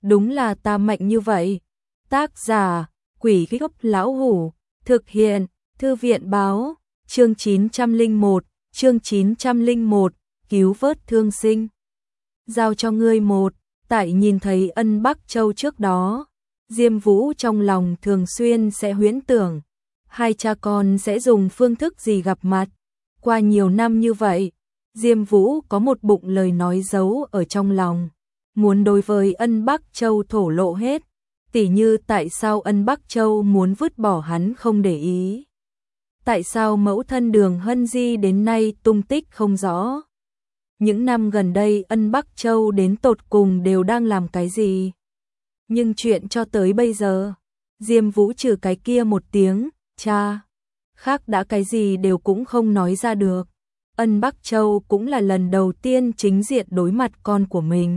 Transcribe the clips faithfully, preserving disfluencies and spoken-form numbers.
đúng là ta mạnh như vậy. Tác giả, Quỷ Gốc Lão Hủ, thực hiện, Thư viện báo, chương chín trăm lẻ một, chương chín trăm lẻ một, cứu vớt thương sinh. Giao cho ngươi một, tại nhìn thấy Ân Bắc Châu trước đó, Diêm Vũ trong lòng thường xuyên sẽ huyễn tưởng, hai cha con sẽ dùng phương thức gì gặp mặt. Qua nhiều năm như vậy, Diêm Vũ có một bụng lời nói giấu ở trong lòng, muốn đối với Ân Bắc Châu thổ lộ hết, tỉ như tại sao Ân Bắc Châu muốn vứt bỏ hắn không để ý. Tại sao mẫu thân Đường Hân Di đến nay tung tích không rõ. Những năm gần đây Ân Bắc Châu đến tột cùng đều đang làm cái gì. Nhưng chuyện cho tới bây giờ, Diêm Vũ trừ cái kia một tiếng, cha, khác đã cái gì đều cũng không nói ra được. Ân Bắc Châu cũng là lần đầu tiên chính diện đối mặt con của mình.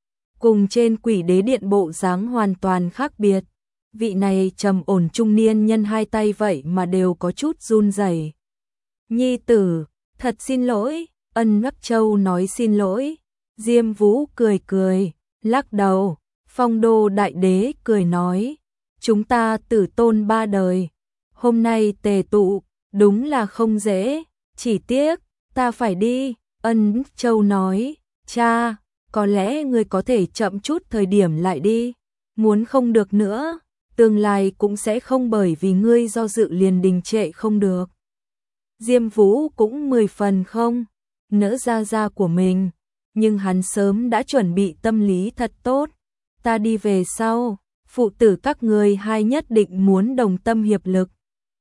Cùng trên Quỷ Đế Điện bộ dáng hoàn toàn khác biệt. Vị này trầm ổn trung niên nhân hai tay vậy mà đều có chút run rẩy. Nhi tử, thật xin lỗi. Ân Bắc Châu nói xin lỗi. Diêm Vũ cười cười, lắc đầu. Phong Đô Đại Đế cười nói, chúng ta tử tôn ba đời, hôm nay tề tụ, đúng là không dễ, chỉ tiếc, ta phải đi. Ân Bắc Châu nói, cha, có lẽ ngươi có thể chậm chút thời điểm lại đi, muốn không được nữa, tương lai cũng sẽ không bởi vì ngươi do dự liền đình trệ không được. Diêm Vũ cũng mười phần không nỡ ra ra của mình, nhưng hắn sớm đã chuẩn bị tâm lý thật tốt. Ta đi về sau, phụ tử các ngươi hai nhất định muốn đồng tâm hiệp lực,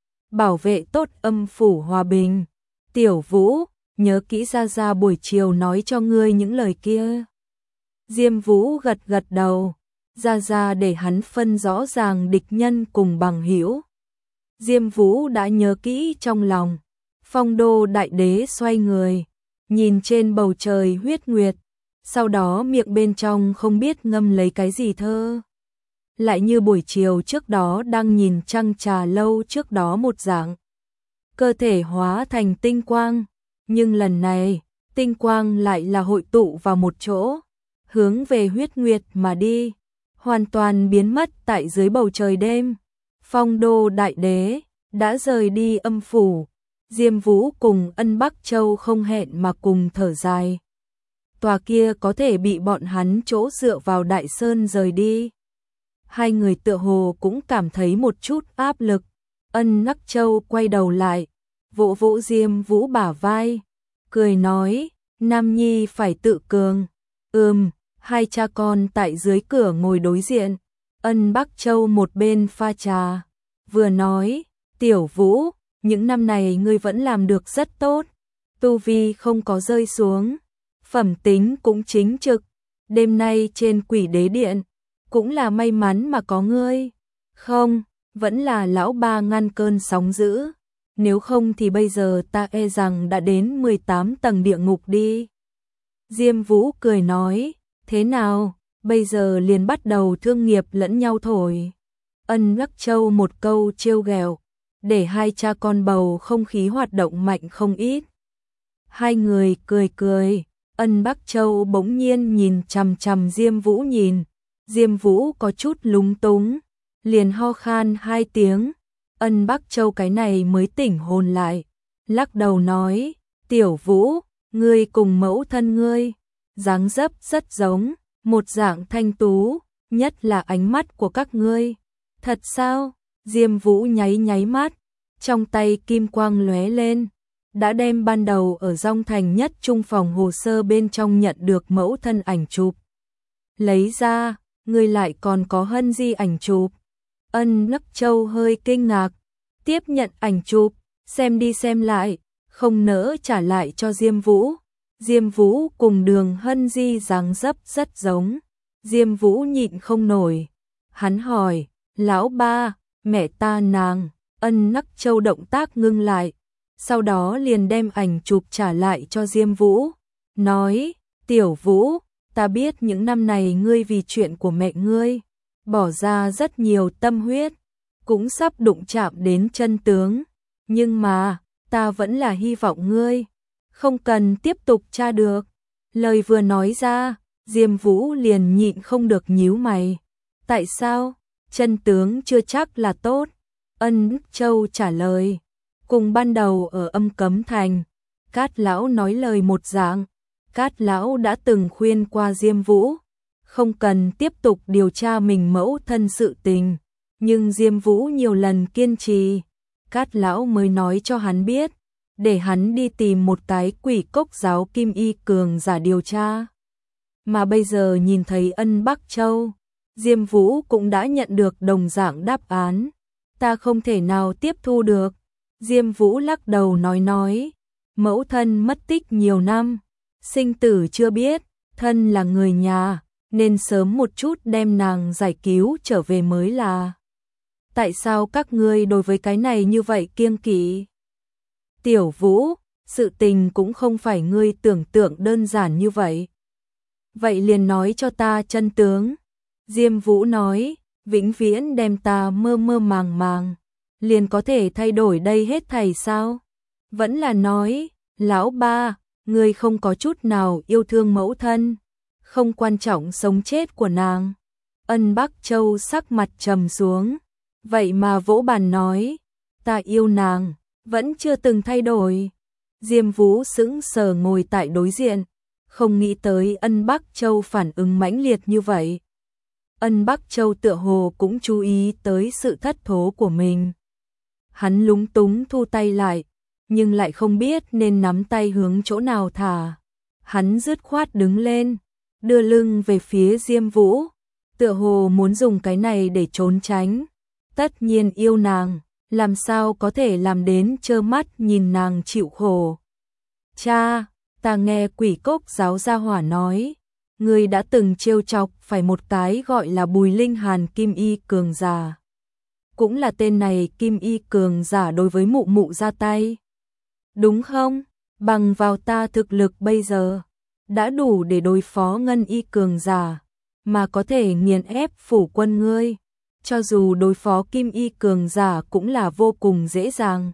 bảo vệ tốt âm phủ hòa bình. Tiểu Vũ, nhớ kỹ ra ra buổi chiều nói cho ngươi những lời kia. Diêm Vũ gật gật đầu, ra ra để hắn phân rõ ràng địch nhân cùng bằng hữu. Diêm Vũ đã nhớ kỹ trong lòng. Phong Đô Đại Đế xoay người, nhìn trên bầu trời huyết nguyệt, sau đó miệng bên trong không biết ngâm lấy cái gì thơ. Lại như buổi chiều trước đó đang nhìn trăng trà lâu trước đó một dạng. Cơ thể hóa thành tinh quang, nhưng lần này, tinh quang lại là hội tụ vào một chỗ, hướng về huyết nguyệt mà đi, hoàn toàn biến mất tại dưới bầu trời đêm. Phong Đô Đại Đế đã rời đi âm phủ. Diêm Vũ cùng Ân Bắc Châu không hẹn mà cùng thở dài. Tòa kia có thể bị bọn hắn chỗ dựa vào Đại Sơn rời đi. Hai người tựa hồ cũng cảm thấy một chút áp lực. Ân Bắc Châu quay đầu lại, vỗ vỗ Diêm Vũ bả vai, cười nói, Nam Nhi phải tự cường. Ừm, hai cha con tại dưới cửa ngồi đối diện. Ân Bắc Châu một bên pha trà, vừa nói, Tiểu Vũ, những năm này ngươi vẫn làm được rất tốt, tu vi không có rơi xuống, phẩm tính cũng chính trực, đêm nay trên Quỷ Đế Điện, cũng là may mắn mà có ngươi, không, vẫn là lão ba ngăn cơn sóng dữ, nếu không thì bây giờ ta e rằng đã đến mười tám tầng địa ngục đi. Diêm Vũ cười nói, thế nào, bây giờ liền bắt đầu thương nghiệp lẫn nhau thổi. Ân Bắc Châu một câu trêu ghẹo, để hai cha con bầu không khí hoạt động mạnh không ít. Hai người cười cười, Ân Bắc Châu bỗng nhiên nhìn chằm chằm Diêm Vũ nhìn, Diêm Vũ có chút lúng túng, liền ho khan hai tiếng. Ân Bắc Châu cái này mới tỉnh hồn lại, lắc đầu nói, Tiểu Vũ, ngươi cùng mẫu thân ngươi, dáng dấp rất giống, một dạng thanh tú, nhất là ánh mắt của các ngươi. Thật sao? Diêm Vũ nháy nháy mắt, trong tay kim quang lóe lên, đã đem ban đầu ở Dong Thành nhất trung phòng hồ sơ bên trong nhận được mẫu thân ảnh chụp. Lấy ra, ngươi lại còn có Hân Di ảnh chụp. Ân Bắc Châu hơi kinh ngạc, tiếp nhận ảnh chụp, xem đi xem lại, không nỡ trả lại cho Diêm Vũ. Diêm Vũ cùng Đường Hân Di dáng dấp rất giống. Diêm Vũ nhịn không nổi, hắn hỏi, lão ba, mẹ ta nàng. Ân Bắc Châu động tác ngưng lại, sau đó liền đem ảnh chụp trả lại cho Diêm Vũ, nói, Tiểu Vũ, ta biết những năm này ngươi vì chuyện của mẹ ngươi, bỏ ra rất nhiều tâm huyết, cũng sắp đụng chạm đến chân tướng, nhưng mà, ta vẫn là hy vọng ngươi không cần tiếp tục tra được. Lời vừa nói ra, Diêm Vũ liền nhịn không được nhíu mày. Tại sao? Chân tướng chưa chắc là tốt. Ân Châu trả lời. Cùng ban đầu ở Âm Cấm Thành, Cát Lão nói lời một dạng. Cát Lão đã từng khuyên qua Diêm Vũ, không cần tiếp tục điều tra mình mẫu thân sự tình. Nhưng Diêm Vũ nhiều lần kiên trì, Cát Lão mới nói cho hắn biết, để hắn đi tìm một cái quỷ cốc giáo kim y cường giả điều tra. Mà bây giờ nhìn thấy Ân Bắc Châu, Diêm Vũ cũng đã nhận được đồng dạng đáp án. Ta không thể nào tiếp thu được. Diêm Vũ lắc đầu nói nói, mẫu thân mất tích nhiều năm, sinh tử chưa biết, thân là người nhà, nên sớm một chút đem nàng giải cứu trở về mới là. Tại sao các ngươi đối với cái này như vậy kiêng kỵ? Tiểu Vũ, sự tình cũng không phải ngươi tưởng tượng đơn giản như vậy. Vậy liền nói cho ta chân tướng. Diêm Vũ nói, vĩnh viễn đem ta mơ mơ màng màng, liền có thể thay đổi đây hết thảy sao? Vẫn là nói, lão ba, ngươi không có chút nào yêu thương mẫu thân, không quan trọng sống chết của nàng. Ân Bắc Châu sắc mặt trầm xuống, vậy mà vỗ bàn nói, ta yêu nàng, vẫn chưa từng thay đổi. Diêm Vũ sững sờ ngồi tại đối diện, không nghĩ tới Ân Bắc Châu phản ứng mãnh liệt như vậy. Ân Bắc Châu tựa hồ cũng chú ý tới sự thất thố của mình. Hắn lúng túng thu tay lại, nhưng lại không biết nên nắm tay hướng chỗ nào thả. Hắn dứt khoát đứng lên, đưa lưng về phía Diêm Vũ, tựa hồ muốn dùng cái này để trốn tránh. Tất nhiên yêu nàng, làm sao có thể làm đến trơ mắt nhìn nàng chịu khổ. Cha, ta nghe quỷ cốc giáo gia hỏa nói, ngươi đã từng trêu chọc phải một cái gọi là Bùi Linh Hàn kim y cường giả. Cũng là tên này kim y cường giả đối với mụ mụ ra tay. Đúng không? Bằng vào ta thực lực bây giờ, đã đủ để đối phó ngân y cường giả, mà có thể nghiền ép phủ quân ngươi. Cho dù đối phó kim y cường giả cũng là vô cùng dễ dàng.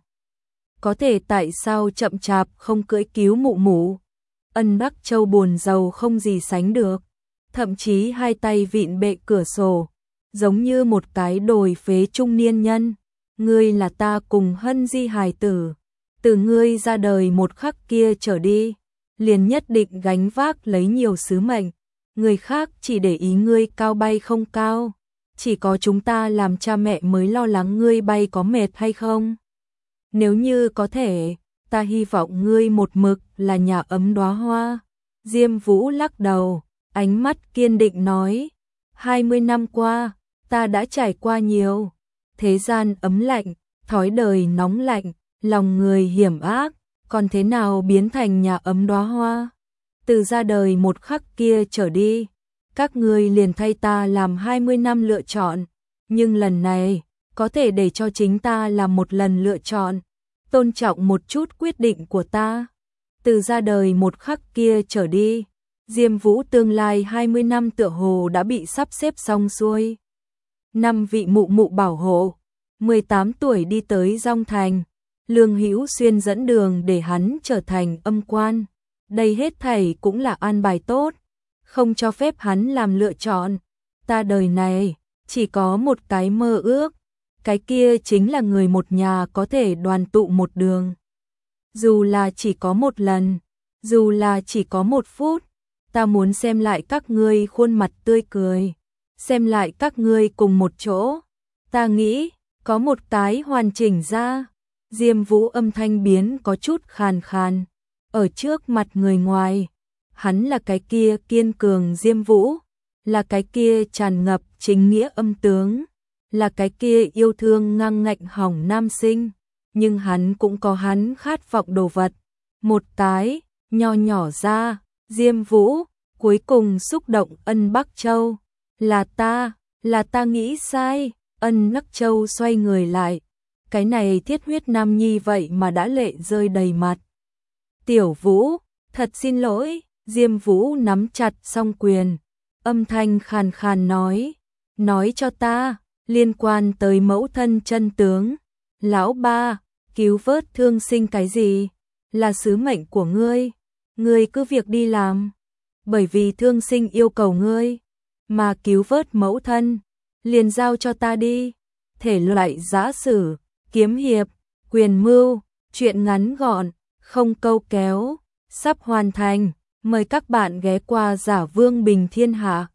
Có thể tại sao chậm chạp không cưỡi cứu mụ mụ? Ân Bắc Châu buồn rầu không gì sánh được, thậm chí hai tay vịn bệ cửa sổ, giống như một cái đồi phế trung niên nhân. Ngươi là ta cùng Hân Di hài tử, từ ngươi ra đời một khắc kia trở đi, liền nhất định gánh vác lấy nhiều sứ mệnh. Người khác chỉ để ý ngươi cao bay không cao, chỉ có chúng ta làm cha mẹ mới lo lắng ngươi bay có mệt hay không. Nếu như có thể, ta hy vọng ngươi một mực là nhà ấm đóa hoa. Diêm Vũ lắc đầu, ánh mắt kiên định nói, hai mươi năm qua, ta đã trải qua nhiều. Thế gian ấm lạnh, thói đời nóng lạnh, lòng người hiểm ác, còn thế nào biến thành nhà ấm đóa hoa? Từ ra đời một khắc kia trở đi, các ngươi liền thay ta làm hai mươi năm lựa chọn, nhưng lần này, có thể để cho chính ta làm một lần lựa chọn, tôn trọng một chút quyết định của ta. Từ ra đời một khắc kia trở đi, Diêm Vũ tương lai hai mươi năm tựa hồ đã bị sắp xếp xong xuôi. Năm vị mụ mụ bảo hộ, mười tám tuổi đi tới Dong Thành, Lương Hữu Xuyên dẫn đường để hắn trở thành âm quan. Đây hết thảy cũng là an bài tốt, không cho phép hắn làm lựa chọn. Ta đời này, chỉ có một cái mơ ước, cái kia chính là người một nhà có thể đoàn tụ một đường. Dù là chỉ có một lần, dù là chỉ có một phút, ta muốn xem lại các ngươi khuôn mặt tươi cười, xem lại các ngươi cùng một chỗ. Ta nghĩ, có một cái hoàn chỉnh ra. Diêm Vũ âm thanh biến có chút khàn khàn. Ở trước mặt người ngoài, hắn là cái kia kiên cường Diêm Vũ, là cái kia tràn ngập chính nghĩa âm tướng, là cái kia yêu thương ngang ngạnh hỏng nam sinh, nhưng hắn cũng có hắn khát vọng đồ vật. Một cái, nho nhỏ ra, Diêm Vũ, cuối cùng xúc động Ân Bắc Châu. Là ta, là ta nghĩ sai. Ân Bắc Châu xoay người lại, cái này thiết huyết nam nhi vậy mà đã lệ rơi đầy mặt. Tiểu Vũ, thật xin lỗi. Diêm Vũ nắm chặt song quyền, âm thanh khàn khàn nói, nói cho ta, liên quan tới mẫu thân chân tướng. Lão ba, cứu vớt thương sinh cái gì, là sứ mệnh của ngươi, ngươi cứ việc đi làm. bởi vì thương sinh yêu cầu ngươi mà cứu vớt mẫu thân, liền giao cho ta đi. Thể loại giã sử, kiếm hiệp, quyền mưu, truyện ngắn gọn, không câu kéo, sắp hoàn thành. Mời các bạn ghé qua Giả Vương Bình Thiên Hạ.